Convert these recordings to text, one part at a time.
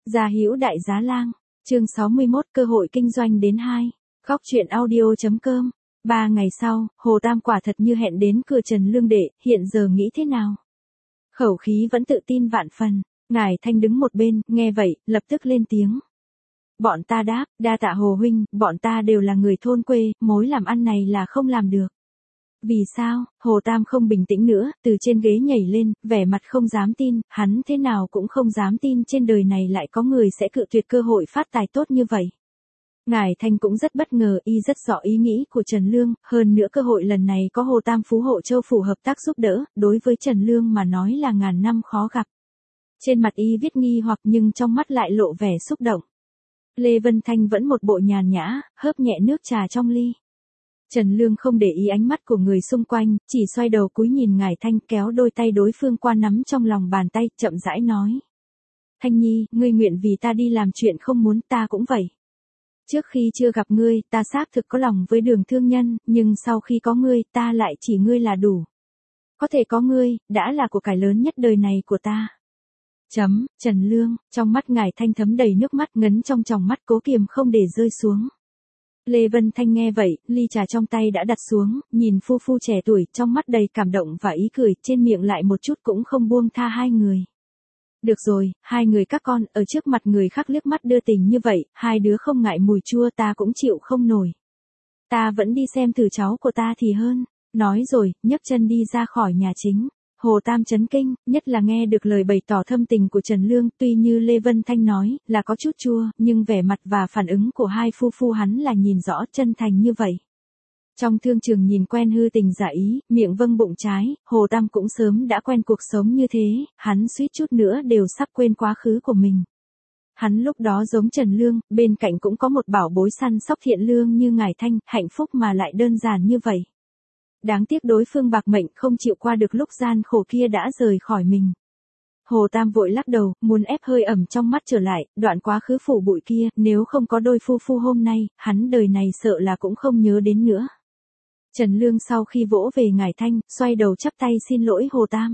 Gia Hữu Đại Giá Lang, chương 61 cơ hội kinh doanh đến 2. Góc truyện audio.com. 3 ngày sau, Hồ Tam quả thật như hẹn đến cửa Trần Lương Đệ, hiện giờ nghĩ thế nào? Khẩu khí vẫn tự tin vạn phần, Ngải Thanh đứng một bên, nghe vậy, lập tức lên tiếng. Bọn ta đáp, đa tạ Hồ huynh, bọn ta đều là người thôn quê, mối làm ăn này là không làm được. Vì sao? Hồ Tam không bình tĩnh nữa, từ trên ghế nhảy lên, vẻ mặt không dám tin, hắn thế nào cũng không dám tin trên đời này lại có người sẽ cự tuyệt cơ hội phát tài tốt như vậy. Ngải Thanh cũng rất bất ngờ, y rất rõ ý nghĩ của Trần Lương, hơn nữa cơ hội lần này có Hồ Tam Phú Hộ Châu Phủ hợp tác giúp đỡ, đối với Trần Lương mà nói là ngàn năm khó gặp. Trên mặt y viết nghi hoặc nhưng trong mắt lại lộ vẻ xúc động. Lê Vân Thanh vẫn một bộ nhàn nhã, hớp nhẹ nước trà trong ly. Trần Lương không để ý ánh mắt của người xung quanh, chỉ xoay đầu cúi nhìn Ngải Thanh, kéo đôi tay đối phương qua nắm trong lòng bàn tay, chậm rãi nói. Thanh Nhi, ngươi nguyện vì ta đi làm chuyện không muốn, ta cũng vậy. Trước khi chưa gặp ngươi, ta xác thực có lòng với Đường thương nhân, nhưng sau khi có ngươi, ta lại chỉ ngươi là đủ. Có thể có ngươi, đã là của cải lớn nhất đời này của ta. Trần Lương, trong mắt Ngải Thanh thấm đầy nước mắt, ngấn trong tròng mắt cố kiềm không để rơi xuống. Lê Vân Thanh nghe vậy, ly trà trong tay đã đặt xuống, nhìn phu phu trẻ tuổi, trong mắt đầy cảm động và ý cười, trên miệng lại một chút cũng không buông tha hai người. Được rồi, hai người các con, ở trước mặt người khác liếc mắt đưa tình như vậy, hai đứa không ngại mùi chua ta cũng chịu không nổi. Ta vẫn đi xem thử cháu của ta thì hơn. Nói rồi, nhấc chân đi ra khỏi nhà chính. Hồ Tam chấn kinh, nhất là nghe được lời bày tỏ thâm tình của Trần Lương, tuy như Lê Vân Thanh nói, là có chút chua, nhưng vẻ mặt và phản ứng của hai phu phu hắn là nhìn rõ chân thành như vậy. Trong thương trường nhìn quen hư tình giả ý, miệng vâng bụng trái, Hồ Tam cũng sớm đã quen cuộc sống như thế, hắn suýt chút nữa đều sắp quên quá khứ của mình. Hắn lúc đó giống Trần Lương, bên cạnh cũng có một bảo bối săn sóc thiện lương như Ngải Thanh, hạnh phúc mà lại đơn giản như vậy. Đáng tiếc đối phương bạc mệnh không chịu qua được lúc gian khổ kia đã rời khỏi mình. Hồ Tam vội lắc đầu, muốn ép hơi ẩm trong mắt trở lại, đoạn quá khứ phủ bụi kia, nếu không có đôi phu phu hôm nay, hắn đời này sợ là cũng không nhớ đến nữa. Trần Lương sau khi vỗ về Ngải Thanh, xoay đầu chắp tay xin lỗi Hồ Tam.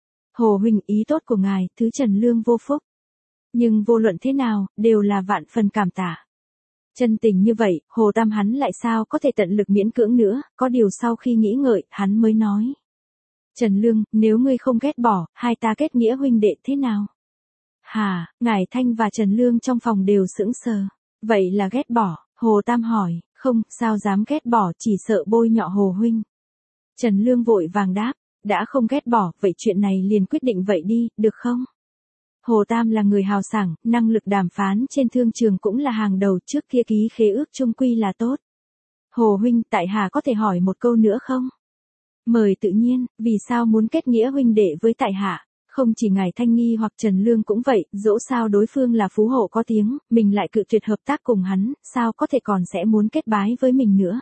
Hồ huynh, ý tốt của ngài, thứ Trần Lương vô phúc. Nhưng vô luận thế nào, đều là vạn phần cảm tạ. Chân tình như vậy, Hồ Tam hắn lại sao có thể tận lực miễn cưỡng nữa, có điều sau khi nghĩ ngợi, hắn mới nói. Trần Lương, nếu ngươi không ghét bỏ, hai ta kết nghĩa huynh đệ thế nào? Hà, Ngải Thanh và Trần Lương trong phòng đều sững sờ. Vậy là ghét bỏ, Hồ Tam hỏi, không, sao dám ghét bỏ, chỉ sợ bôi nhọ Hồ huynh. Trần Lương vội vàng đáp, đã không ghét bỏ, vậy chuyện này liền quyết định vậy đi, được không? Hồ Tam là người hào sảng, năng lực đàm phán trên thương trường cũng là hàng đầu, trước kia ký khế ước chung quy là tốt. Hồ huynh, tại hạ có thể hỏi một câu nữa không? Mời tự nhiên, vì sao muốn kết nghĩa huynh đệ với tại hạ? Không chỉ ngài Thanh Nghi hoặc Trần Lương cũng vậy, dẫu sao đối phương là phú hộ có tiếng, mình lại cự tuyệt hợp tác cùng hắn, sao có thể còn sẽ muốn kết bái với mình nữa?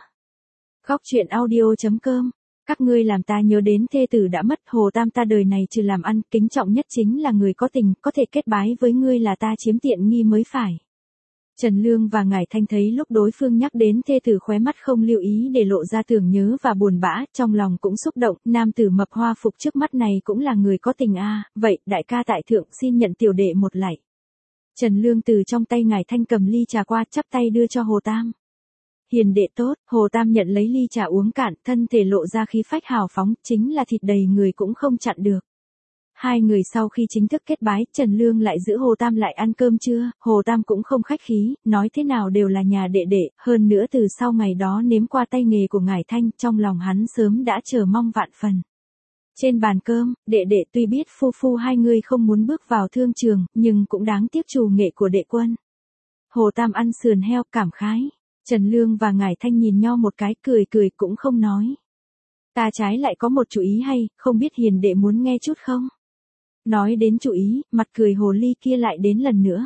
Góc truyện audio.com. Các ngươi làm ta nhớ đến thê tử đã mất. Hồ Tam, ta đời này trừ làm ăn, kính trọng nhất chính là người có tình, có thể kết bái với ngươi là ta chiếm tiện nghi mới phải. Trần Lương và Ngải Thanh thấy lúc đối phương nhắc đến thê tử khóe mắt không lưu ý để lộ ra tưởng nhớ và buồn bã, trong lòng cũng xúc động, nam tử mập hoa phục trước mắt này cũng là người có tình a, vậy, đại ca tại thượng xin nhận tiểu đệ một lạy. Trần Lương từ trong tay Ngải Thanh cầm ly trà qua, chắp tay đưa cho Hồ Tam. Hiền đệ tốt, Hồ Tam nhận lấy ly trà uống cạn, thân thể lộ ra khí phách hào phóng, chính là thịt đầy người cũng không chặn được. Hai người sau khi chính thức kết bái, Trần Lương lại giữ Hồ Tam lại ăn cơm trưa, Hồ Tam cũng không khách khí, nói thế nào đều là nhà đệ đệ, hơn nữa từ sau ngày đó nếm qua tay nghề của Ngải Thanh, trong lòng hắn sớm đã chờ mong vạn phần. Trên bàn cơm, đệ đệ tuy biết phu phu hai người không muốn bước vào thương trường, nhưng cũng đáng tiếc trù nghệ của đệ quân. Hồ Tam ăn sườn heo, cảm khái. Trần Lương và Ngải Thanh nhìn nhau một cái, cười cười cũng không nói. Ta trái lại có một chủ ý hay, không biết hiền đệ muốn nghe chút không? Nói đến chủ ý, mặt cười hồ ly kia lại đến lần nữa.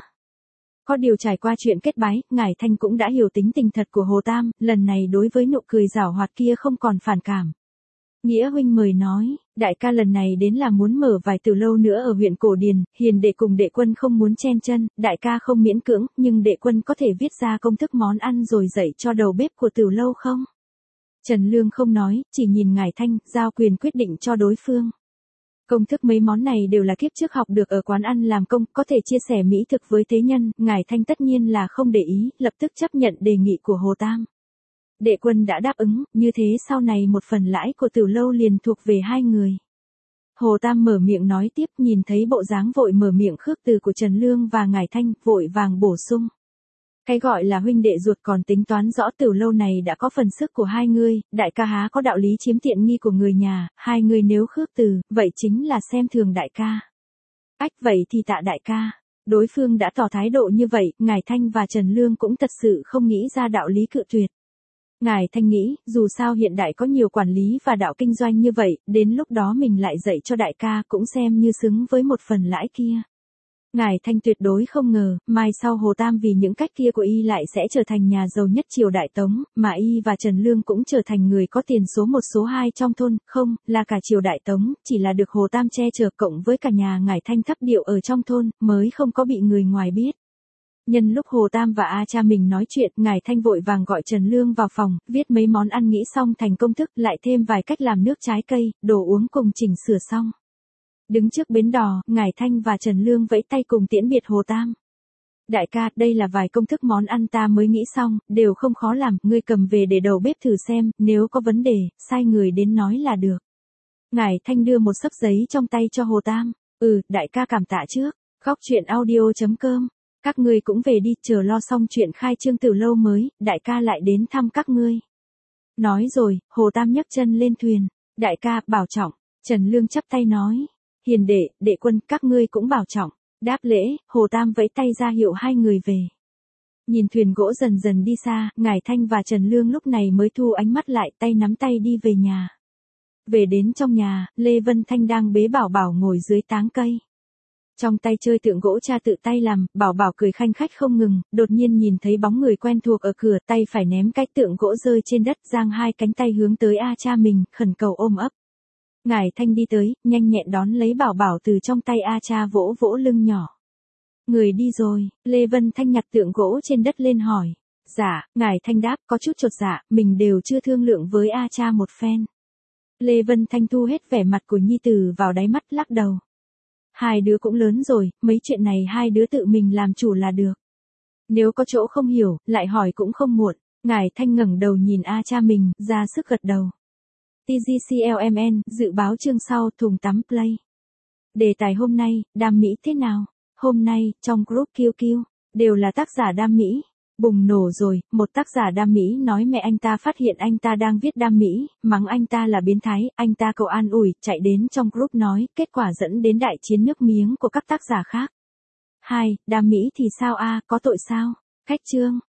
Có điều trải qua chuyện kết bái, Ngải Thanh cũng đã hiểu tính tình thật của Hồ Tam, lần này đối với nụ cười giảo hoạt kia không còn phản cảm. Nghĩa huynh mời nói, đại ca lần này đến là muốn mở vài từ lâu nữa ở huyện Cổ Điền, hiền đệ cùng đệ quân không muốn chen chân, đại ca không miễn cưỡng, nhưng đệ quân có thể viết ra công thức món ăn rồi dạy cho đầu bếp của từ lâu không? Trần Lương không nói, chỉ nhìn Ngải Thanh, giao quyền quyết định cho đối phương. Công thức mấy món này đều là kiếp trước học được ở quán ăn làm công, có thể chia sẻ mỹ thực với tế nhân, ngài Thanh tất nhiên là không để ý, lập tức chấp nhận đề nghị của Hồ Tam. Đệ Quân đã đáp ứng, như thế sau này một phần lãi của Tiểu Lâu liền thuộc về hai người. Hồ Tam mở miệng nói tiếp, nhìn thấy bộ dáng vội mở miệng khước từ của Trần Lương và ngài Thanh, vội vàng bổ sung. Cái gọi là huynh đệ ruột còn tính toán rõ Tiểu Lâu này đã có phần sức của hai ngươi, đại ca há có đạo lý chiếm tiện nghi của người nhà, hai người nếu khước từ, vậy chính là xem thường đại ca. Ách, vậy thì tạ đại ca. Đối phương đã tỏ thái độ như vậy, ngài Thanh và Trần Lương cũng thật sự không nghĩ ra đạo lý cự tuyệt. Ngài Thanh nghĩ, dù sao hiện đại có nhiều quản lý và đạo kinh doanh như vậy, đến lúc đó mình lại dạy cho đại ca cũng xem như xứng với một phần lãi kia. Ngài Thanh tuyệt đối không ngờ, mai sau Hồ Tam vì những cách kia của y lại sẽ trở thành nhà giàu nhất triều Đại Tống, mà y và Trần Lương cũng trở thành người có tiền số 1 số 2 trong thôn, không, là cả triều Đại Tống, chỉ là được Hồ Tam che chở cộng với cả nhà ngài Thanh thấp điệu ở trong thôn, mới không có bị người ngoài biết. Nhân lúc Hồ Tam và A cha mình nói chuyện, ngài Thanh vội vàng gọi Trần Lương vào phòng, viết mấy món ăn nghĩ xong thành công thức, lại thêm vài cách làm nước trái cây, đồ uống cùng chỉnh sửa xong. Đứng trước bến đò, ngài Thanh và Trần Lương vẫy tay cùng tiễn biệt Hồ Tam. Đại ca, đây là vài công thức món ăn ta mới nghĩ xong, đều không khó làm, ngươi cầm về để đầu bếp thử xem, nếu có vấn đề, sai người đến nói là được. Ngài Thanh đưa một xấp giấy trong tay cho Hồ Tam. Đại ca cảm tạ trước. Góc truyện audio.com. Các ngươi cũng về đi, chờ lo xong chuyện khai trương Tiểu Lâu mới, đại ca lại đến thăm các ngươi. Nói rồi, Hồ Tam nhấc chân lên thuyền. Đại ca, bảo trọng. Trần Lương chắp tay nói. Hiền đệ, Đệ Quân, các ngươi cũng bảo trọng. Đáp lễ, Hồ Tam vẫy tay ra hiệu hai người về. Nhìn thuyền gỗ dần dần đi xa, ngài Thanh và Trần Lương lúc này mới thu ánh mắt lại, tay nắm tay đi về nhà. Về đến trong nhà, Lê Vân Thanh đang bế Bảo Bảo ngồi dưới táng cây. Trong tay chơi tượng gỗ cha tự tay làm, Bảo Bảo cười khanh khách không ngừng, đột nhiên nhìn thấy bóng người quen thuộc ở cửa, tay phải ném cái tượng gỗ rơi trên đất, giang hai cánh tay hướng tới A cha mình, khẩn cầu ôm ấp. Ngài Thanh đi tới, nhanh nhẹn đón lấy Bảo Bảo từ trong tay A cha, vỗ vỗ lưng nhỏ. Người đi rồi, Lê Vân Thanh nhặt tượng gỗ trên đất lên hỏi. Dạ, ngài Thanh đáp, có chút chột dạ, mình đều chưa thương lượng với A cha một phen. Lê Vân Thanh thu hết vẻ mặt của nhi tử vào đáy mắt, lắc đầu. Hai đứa cũng lớn rồi, mấy chuyện này hai đứa tự mình làm chủ là được. Nếu có chỗ không hiểu, lại hỏi cũng không muộn. Ngài Thanh ngẩng đầu nhìn A cha mình, ra sức gật đầu. TGCLMN, dự báo chương sau, thùng tắm play. Đề tài hôm nay, đam mỹ thế nào? Hôm nay, trong group QQ, đều là tác giả đam mỹ. Bùng nổ rồi, một tác giả đam mỹ nói mẹ anh ta phát hiện anh ta đang viết đam mỹ, mắng anh ta là biến thái, anh ta cầu an ủi, chạy đến trong group nói, kết quả dẫn đến đại chiến nước miếng của các tác giả khác. 2. Đam mỹ thì sao a, có tội sao? Cách chương.